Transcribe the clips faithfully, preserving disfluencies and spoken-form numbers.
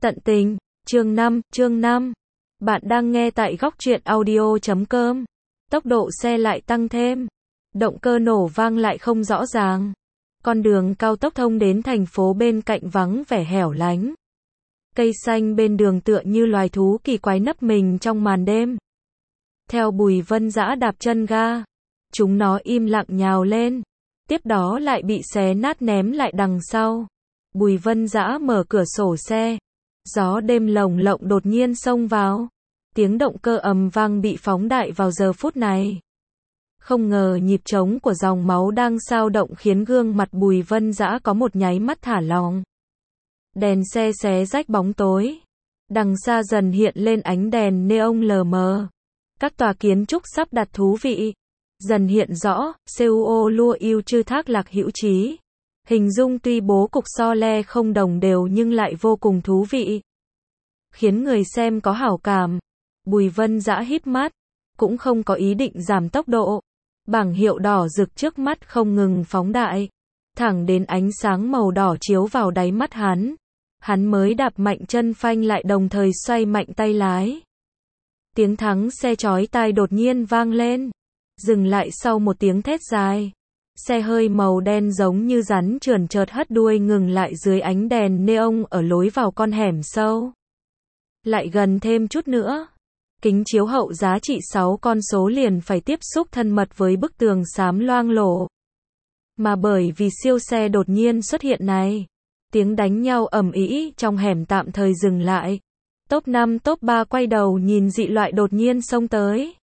Tận tình, chương năm, chương năm. Bạn đang nghe tại góc truyện audio chấm com. Tốc độ xe lại tăng thêm. Động cơ nổ vang lại không rõ ràng. Con đường cao tốc thông đến thành phố bên cạnh vắng vẻ hẻo lánh. Cây xanh bên đường tựa như loài thú kỳ quái nấp mình trong màn đêm. Theo Bùi Vân Dã đạp chân ga, chúng nó im lặng nhào lên, tiếp đó lại bị xé nát ném lại đằng sau. Bùi Vân Dã mở cửa sổ xe. Gió đêm lồng lộng đột nhiên xông vào. Tiếng động cơ ầm vang bị phóng đại vào giờ phút này. Không ngờ nhịp trống của dòng máu đang xao động khiến gương mặt Bùi Vân Dã có một nháy mắt thả lỏng. Đèn xe xé rách bóng tối. Đằng xa dần hiện lên ánh đèn neon lờ mờ. Các tòa kiến trúc sắp đặt thú vị. Dần hiện rõ, Seoul lua yêu chư thác lạc hữu trí. Hình dung tuy bố cục so le không đồng đều nhưng lại vô cùng thú vị. Khiến người xem có hảo cảm. Bùi Vân Dã híp mắt. Cũng không có ý định giảm tốc độ. Bảng hiệu đỏ rực trước mắt không ngừng phóng đại. Thẳng đến ánh sáng màu đỏ chiếu vào đáy mắt hắn. Hắn mới đạp mạnh chân phanh lại đồng thời xoay mạnh tay lái. Tiếng thắng xe chói tai đột nhiên vang lên. Dừng lại sau một tiếng thét dài. Xe hơi màu đen giống như rắn trườn chợt hất đuôi ngừng lại dưới ánh đèn neon ở lối vào con hẻm sâu. Lại gần thêm chút nữa. Kính chiếu hậu giá trị sáu con số liền phải tiếp xúc thân mật với bức tường xám loang lổ. Mà bởi vì siêu xe đột nhiên xuất hiện này, tiếng đánh nhau ầm ĩ trong hẻm tạm thời dừng lại. Top năm top ba quay đầu nhìn dị loại đột nhiên xông tới.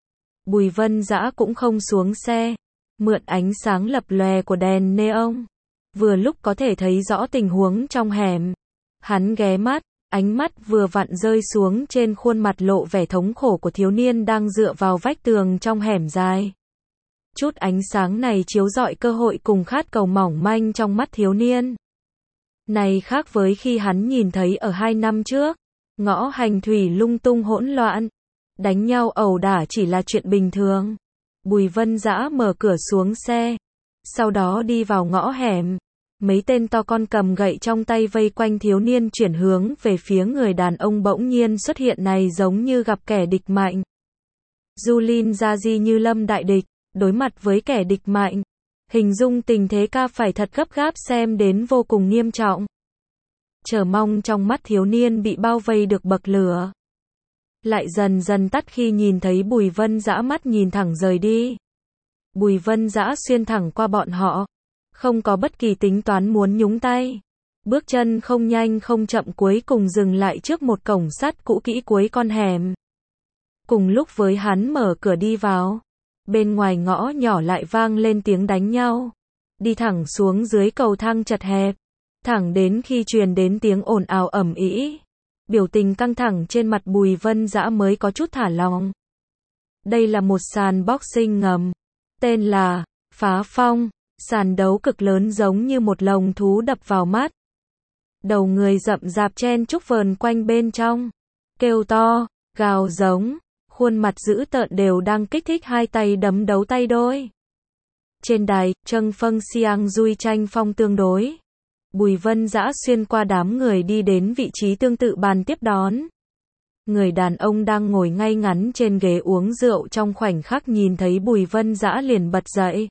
Bùi Vân Dã cũng không xuống xe. Mượn ánh sáng lập lòe của đèn neon. Vừa lúc có thể thấy rõ tình huống trong hẻm. Hắn ghé mắt, ánh mắt vừa vặn rơi xuống trên khuôn mặt lộ vẻ thống khổ của thiếu niên đang dựa vào vách tường trong hẻm dài. Chút ánh sáng này chiếu rọi cơ hội cùng khát cầu mỏng manh trong mắt thiếu niên. Này khác với khi hắn nhìn thấy ở hai năm trước. Ngõ hành thủy lung tung hỗn loạn. Đánh nhau ẩu đả chỉ là chuyện bình thường. Bùi Vân Dã mở cửa xuống xe. Sau đó đi vào ngõ hẻm. Mấy tên to con cầm gậy trong tay vây quanh thiếu niên chuyển hướng về phía người đàn ông bỗng nhiên xuất hiện này giống như gặp kẻ địch mạnh. Julin Zaji như lâm đại địch, đối mặt với kẻ địch mạnh. Hình dung tình thế ca phải thật gấp gáp xem đến vô cùng nghiêm trọng. Chờ mong trong mắt thiếu niên bị bao vây được bậc lửa. Lại dần dần tắt khi nhìn thấy Bùi Vân Dã mắt nhìn thẳng rời đi. Bùi Vân Dã xuyên thẳng qua bọn họ. Không có bất kỳ tính toán muốn nhúng tay. Bước chân không nhanh không chậm cuối cùng dừng lại trước một cổng sắt cũ kỹ cuối con hẻm. Cùng lúc với hắn mở cửa đi vào. Bên ngoài ngõ nhỏ lại vang lên tiếng đánh nhau. Đi thẳng xuống dưới cầu thang chật hẹp. Thẳng đến khi truyền đến tiếng ồn ào ầm ĩ. Biểu tình căng thẳng trên mặt Bùi Vân Dã mới có chút thả lỏng. Đây là một sàn boxing ngầm. Tên là Phá Phong. Sàn đấu cực lớn giống như một lồng thú đập vào mắt. Đầu người rậm rạp chen chúc vờn quanh bên trong. Kêu to, gào giống. Khuôn mặt dữ tợn đều đang kích thích hai tay đấm đấu tay đôi. Trên đài, Trâng Phâng Siang Dui tranh phong tương đối. Bùi Vân Dã xuyên qua đám người đi đến vị trí tương tự bàn tiếp đón. Người đàn ông đang ngồi ngay ngắn trên ghế uống rượu trong khoảnh khắc nhìn thấy Bùi Vân Dã liền bật dậy.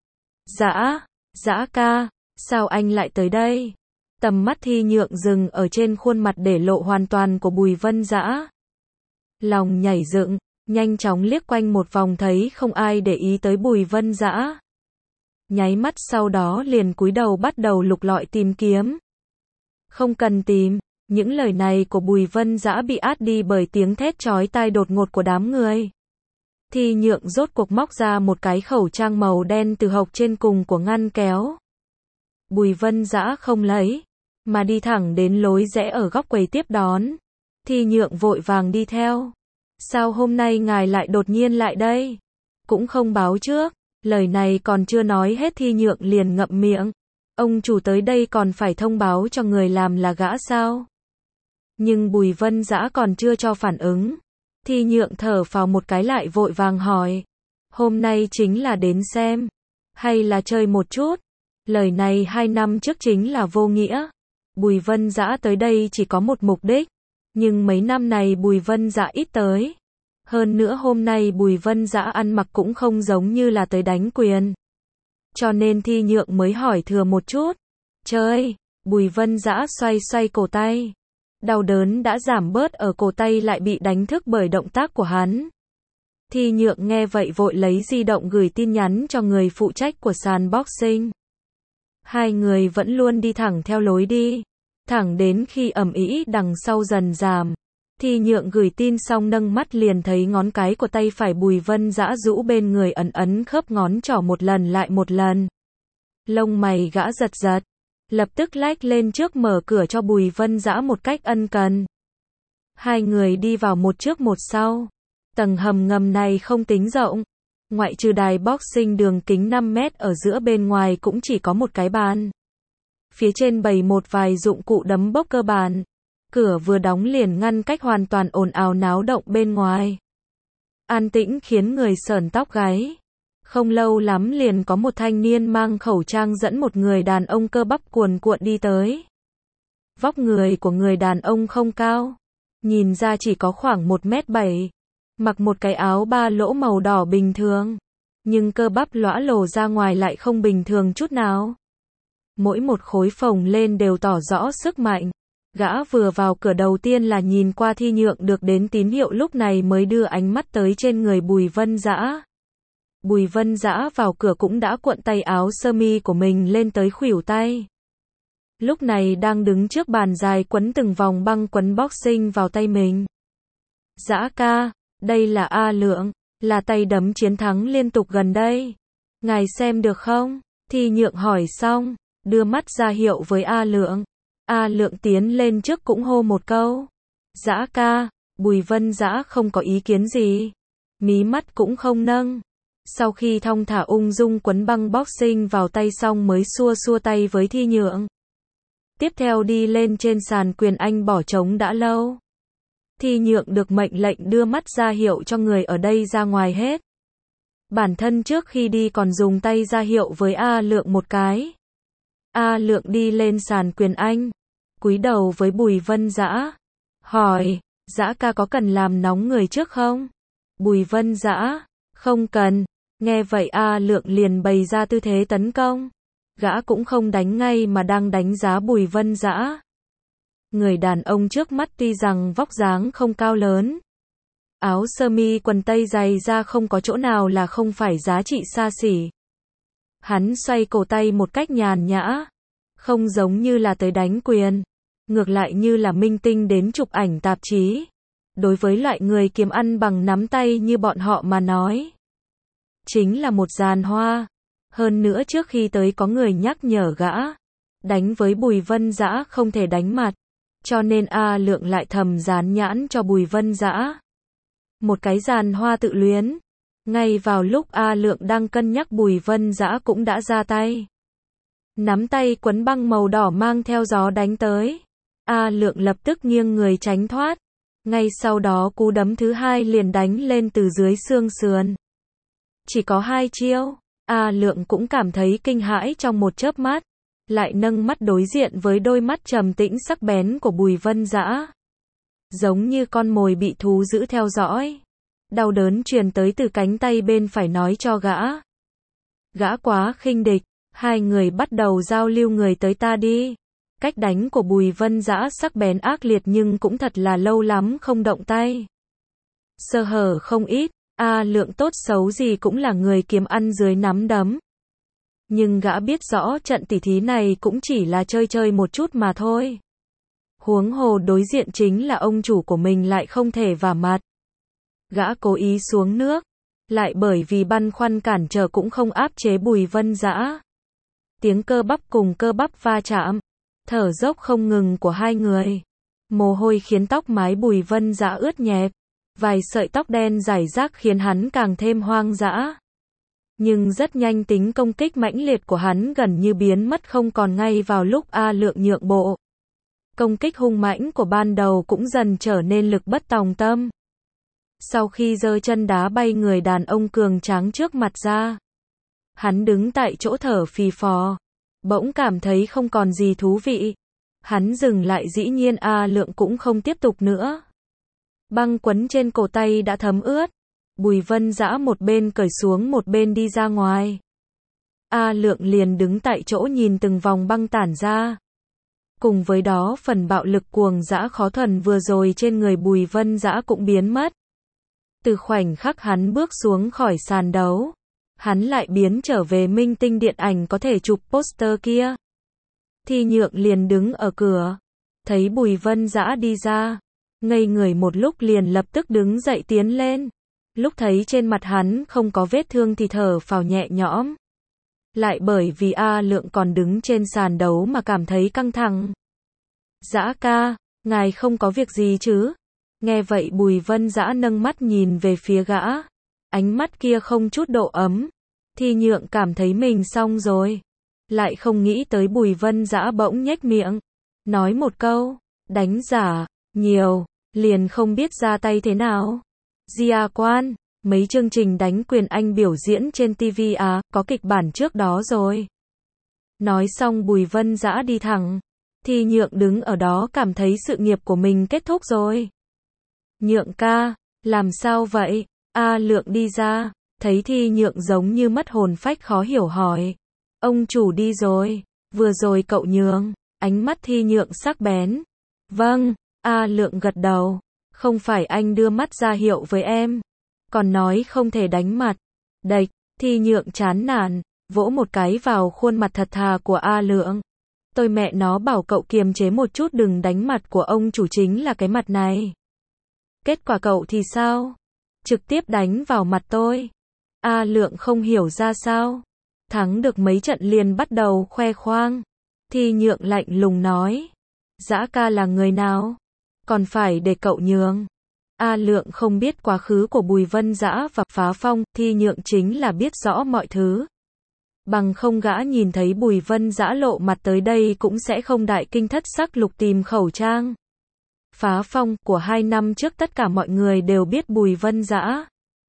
Dã, Dã ca, sao anh lại tới đây? Tầm mắt Thi Nhượng dừng ở trên khuôn mặt để lộ hoàn toàn của Bùi Vân Dã. Lòng nhảy dựng, nhanh chóng liếc quanh một vòng thấy không ai để ý tới Bùi Vân Dã. Nháy mắt sau đó liền cúi đầu bắt đầu lục lọi tìm kiếm. Không cần tìm, những lời này của Bùi Vân Dã bị át đi bởi tiếng thét chói tai đột ngột của đám người. Thi Nhượng rốt cuộc móc ra một cái khẩu trang màu đen từ hộc trên cùng của ngăn kéo. Bùi Vân Dã không lấy, mà đi thẳng đến lối rẽ ở góc quầy tiếp đón. Thi Nhượng vội vàng đi theo. Sao hôm nay ngài lại đột nhiên lại đây? Cũng không báo trước. Lời này còn chưa nói hết Thi Nhượng liền ngậm miệng. Ông chủ tới đây còn phải thông báo cho người làm là gã sao? Nhưng Bùi Vân Dã còn chưa cho phản ứng. Thi Nhượng thở phào một cái lại vội vàng hỏi. Hôm nay chính là đến xem. Hay là chơi một chút? Lời này hai năm trước chính là vô nghĩa. Bùi Vân Dã tới đây chỉ có một mục đích, nhưng mấy năm này Bùi Vân Dã ít tới. Hơn nữa hôm nay Bùi Vân Dã ăn mặc cũng không giống như là tới đánh quyền. Cho nên Thi Nhượng mới hỏi thừa một chút. Chơi, Bùi Vân Dã xoay xoay cổ tay. Đau đớn đã giảm bớt ở cổ tay lại bị đánh thức bởi động tác của hắn. Thi Nhượng nghe vậy vội lấy di động gửi tin nhắn cho người phụ trách của sàn boxing. Hai người vẫn luôn đi thẳng theo lối đi, thẳng đến khi ầm ĩ đằng sau dần giảm. Thi Nhượng gửi tin xong nâng mắt liền thấy ngón cái của tay phải Bùi Vân Dã rũ bên người ấn ấn khớp ngón trỏ một lần lại một lần. Lông mày gã giật giật, lập tức lách lên trước mở cửa cho Bùi Vân Dã một cách ân cần. Hai người đi vào một trước một sau. Tầng hầm ngầm này không tính rộng, ngoại trừ đài boxing đường kính năm mét ở giữa, bên ngoài cũng chỉ có một cái bàn. Phía trên bày một vài dụng cụ đấm bốc cơ bản. Cửa vừa đóng liền ngăn cách hoàn toàn ồn ào náo động bên ngoài. An tĩnh khiến người sởn tóc gáy. Không lâu lắm liền có một thanh niên mang khẩu trang dẫn một người đàn ông cơ bắp cuồn cuộn đi tới. Vóc người của người đàn ông không cao, nhìn ra chỉ có khoảng một mét bảy. Mặc một cái áo ba lỗ màu đỏ bình thường, nhưng cơ bắp lõa lồ ra ngoài lại không bình thường chút nào. Mỗi một khối phồng lên đều tỏ rõ sức mạnh. Gã vừa vào cửa đầu tiên là nhìn qua Thi Nhượng được đến tín hiệu, lúc này mới đưa ánh mắt tới trên người Bùi Vân Dã. Bùi Vân Dã vào cửa cũng đã cuộn tay áo sơ mi của mình lên tới khuỷu tay. Lúc này đang đứng trước bàn dài quấn từng vòng băng quấn boxing vào tay mình. Dã ca, đây là A Lượng, là tay đấm chiến thắng liên tục gần đây. Ngài xem được không? Thi Nhượng hỏi xong, đưa mắt ra hiệu với A Lượng. A Lượng tiến lên trước cũng hô một câu. Dã ca, Bùi Vân Dã không có ý kiến gì. Mí mắt cũng không nâng. Sau khi thong thả ung dung quấn băng boxing vào tay xong mới xua xua tay với Thi Nhượng. Tiếp theo đi lên trên sàn quyền anh bỏ trống đã lâu. Thi Nhượng được mệnh lệnh đưa mắt ra hiệu cho người ở đây ra ngoài hết. Bản thân trước khi đi còn dùng tay ra hiệu với A Lượng một cái. A Lượng đi lên sàn quyền anh, cúi đầu với Bùi Vân Dã, hỏi, Dã ca có cần làm nóng người trước không? Bùi Vân Dã, không cần. Nghe vậy A Lượng liền bày ra tư thế tấn công. Gã cũng không đánh ngay mà đang đánh giá Bùi Vân Dã. Người đàn ông trước mắt tuy rằng vóc dáng không cao lớn, áo sơ mi quần tây dày ra không có chỗ nào là không phải giá trị xa xỉ. Hắn xoay cổ tay một cách nhàn nhã, không giống như là tới đánh quyền, ngược lại như là minh tinh đến chụp ảnh tạp chí. Đối với loại người kiếm ăn bằng nắm tay như bọn họ mà nói, chính là một giàn hoa. Hơn nữa trước khi tới có người nhắc nhở gã, đánh với Bùi Vân Dã không thể đánh mặt, cho nên A Lượng lại thầm dán nhãn cho Bùi Vân Dã. Một cái giàn hoa tự luyến. Ngay vào lúc A Lượng đang cân nhắc, Bùi Vân Dã cũng đã ra tay. Nắm tay quấn băng màu đỏ mang theo gió đánh tới. A Lượng lập tức nghiêng người tránh thoát. Ngay sau đó cú đấm thứ hai liền đánh lên từ dưới xương sườn. Chỉ có hai chiêu, A Lượng cũng cảm thấy kinh hãi trong một chớp mắt, lại nâng mắt đối diện với đôi mắt trầm tĩnh sắc bén của Bùi Vân Dã. Giống như con mồi bị thú dữ theo dõi. Đau đớn truyền tới từ cánh tay bên phải nói cho gã. Gã quá khinh địch, hai người bắt đầu giao lưu người tới ta đi. Cách đánh của Bùi Vân Dã sắc bén ác liệt nhưng cũng thật là lâu lắm không động tay. Sơ hở không ít, A Lượng tốt xấu gì cũng là người kiếm ăn dưới nắm đấm. Nhưng gã biết rõ trận tỉ thí này cũng chỉ là chơi chơi một chút mà thôi. Huống hồ đối diện chính là ông chủ của mình lại không thể vả mặt. Gã cố ý xuống nước, lại bởi vì băn khoăn cản trở cũng không áp chế Bùi Vân Dã. Tiếng cơ bắp cùng cơ bắp va chạm, thở dốc không ngừng của hai người. Mồ hôi khiến tóc mái Bùi Vân Dã ướt nhẹp, vài sợi tóc đen rải rác khiến hắn càng thêm hoang dã. Nhưng rất nhanh tính công kích mãnh liệt của hắn gần như biến mất không còn ngay vào lúc A Lượng nhượng bộ. Công kích hung mãnh của ban đầu cũng dần trở nên lực bất tòng tâm. Sau khi giơ chân đá bay người đàn ông cường tráng trước mặt ra, hắn đứng tại chỗ thở phì phò, bỗng cảm thấy không còn gì thú vị. Hắn dừng lại dĩ nhiên A Lượng cũng không tiếp tục nữa. Băng quấn trên cổ tay đã thấm ướt. Bùi Vân Dã một bên cởi xuống một bên đi ra ngoài. A Lượng liền đứng tại chỗ nhìn từng vòng băng tản ra. Cùng với đó phần bạo lực cuồng dã khó thuần vừa rồi trên người Bùi Vân Dã cũng biến mất. Từ khoảnh khắc hắn bước xuống khỏi sàn đấu, hắn lại biến trở về minh tinh điện ảnh có thể chụp poster kia. Thi Nhượng liền đứng ở cửa, thấy Bùi Vân Dã đi ra, ngây người một lúc liền lập tức đứng dậy tiến lên. Lúc thấy trên mặt hắn không có vết thương thì thở phào nhẹ nhõm. Lại bởi vì A Lượng còn đứng trên sàn đấu mà cảm thấy căng thẳng. Dã ca, ngài không có việc gì chứ? Nghe vậy Bùi Vân Dã nâng mắt nhìn về phía gã. Ánh mắt kia không chút độ ấm. Thi Nhượng cảm thấy mình xong rồi. Lại không nghĩ tới Bùi Vân Dã bỗng nhếch miệng. Nói một câu, đánh giả, nhiều, liền không biết ra tay thế nào. Gia Quan, mấy chương trình đánh quyền anh biểu diễn trên ti vi à, có kịch bản trước đó rồi. Nói xong Bùi Vân Dã đi thẳng. Thi Nhượng đứng ở đó cảm thấy sự nghiệp của mình kết thúc rồi. Nhượng ca, làm sao vậy? A Lượng đi ra, thấy Thi Nhượng giống như mất hồn phách khó hiểu hỏi. Ông chủ đi rồi, vừa rồi cậu nhường, ánh mắt Thi Nhượng sắc bén. Vâng, A Lượng gật đầu, không phải anh đưa mắt ra hiệu với em, còn nói không thể đánh mặt. Đạch, Thi Nhượng chán nản, vỗ một cái vào khuôn mặt thật thà của A Lượng. Tôi mẹ nó bảo cậu kiềm chế một chút đừng đánh mặt của ông chủ chính là cái mặt này. Kết quả cậu thì sao? Trực tiếp đánh vào mặt tôi. A Lượng không hiểu ra sao. Thắng được mấy trận liền bắt đầu khoe khoang. Thi Nhượng lạnh lùng nói. Dã ca là người nào? Còn phải để cậu nhường. A Lượng không biết quá khứ của Bùi Vân Dã và Phá Phong, Thi Nhượng chính là biết rõ mọi thứ. Bằng không gã nhìn thấy Bùi Vân Dã lộ mặt tới đây cũng sẽ không đại kinh thất sắc lục tìm khẩu trang. Phá Phong của hai năm trước tất cả mọi người đều biết Bùi Vân Dã.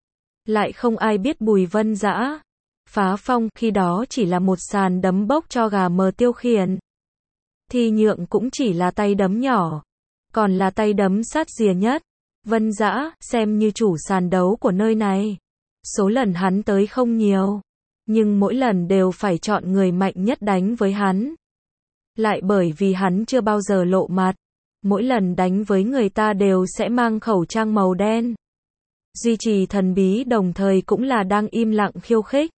Lại không ai biết Bùi Vân Dã. Phá Phong khi đó chỉ là một sàn đấm bốc cho gà mờ tiêu khiển. Thi Nhượng cũng chỉ là tay đấm nhỏ. Còn là tay đấm sát rìa nhất. Vân Dã xem như chủ sàn đấu của nơi này. Số lần hắn tới không nhiều. Nhưng mỗi lần đều phải chọn người mạnh nhất đánh với hắn. Lại bởi vì hắn chưa bao giờ lộ mặt. Mỗi lần đánh với người ta đều sẽ mang khẩu trang màu đen. Duy trì thần bí đồng thời cũng là đang im lặng khiêu khích.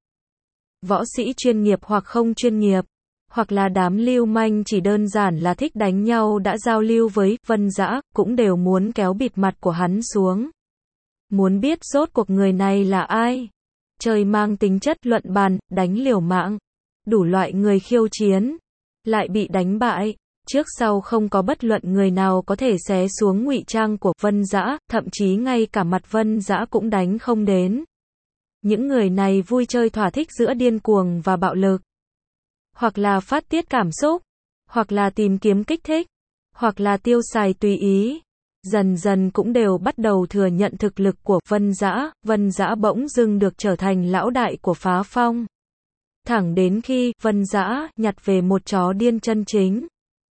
Võ sĩ chuyên nghiệp hoặc không chuyên nghiệp, hoặc là đám lưu manh chỉ đơn giản là thích đánh nhau đã giao lưu với Vân Dã, cũng đều muốn kéo bịt mặt của hắn xuống. Muốn biết rốt cuộc người này là ai? Chơi mang tính chất luận bàn, đánh liều mạng. Đủ loại người khiêu chiến. Lại bị đánh bại. Trước sau không có bất luận người nào có thể xé xuống ngụy trang của Vân Dã, thậm chí ngay cả mặt Vân Dã cũng đánh không đến. Những người này vui chơi thỏa thích giữa điên cuồng và bạo lực. Hoặc là phát tiết cảm xúc, hoặc là tìm kiếm kích thích, hoặc là tiêu xài tùy ý. Dần dần cũng đều bắt đầu thừa nhận thực lực của Vân Dã, Vân Dã bỗng dưng được trở thành lão đại của Phá Phong. Thẳng đến khi Vân Dã nhặt về một chó điên chân chính.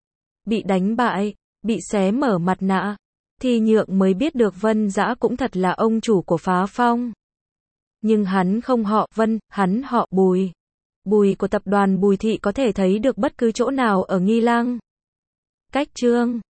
Bị đánh bại, bị xé mở mặt nạ, Thi Nhượng mới biết được Vân Dã cũng thật là ông chủ của Phá Phong. Nhưng hắn không họ Vân, hắn họ Bùi. Bùi của tập đoàn Bùi Thị có thể thấy được bất cứ chỗ nào ở Nghi Lăng. Cách chương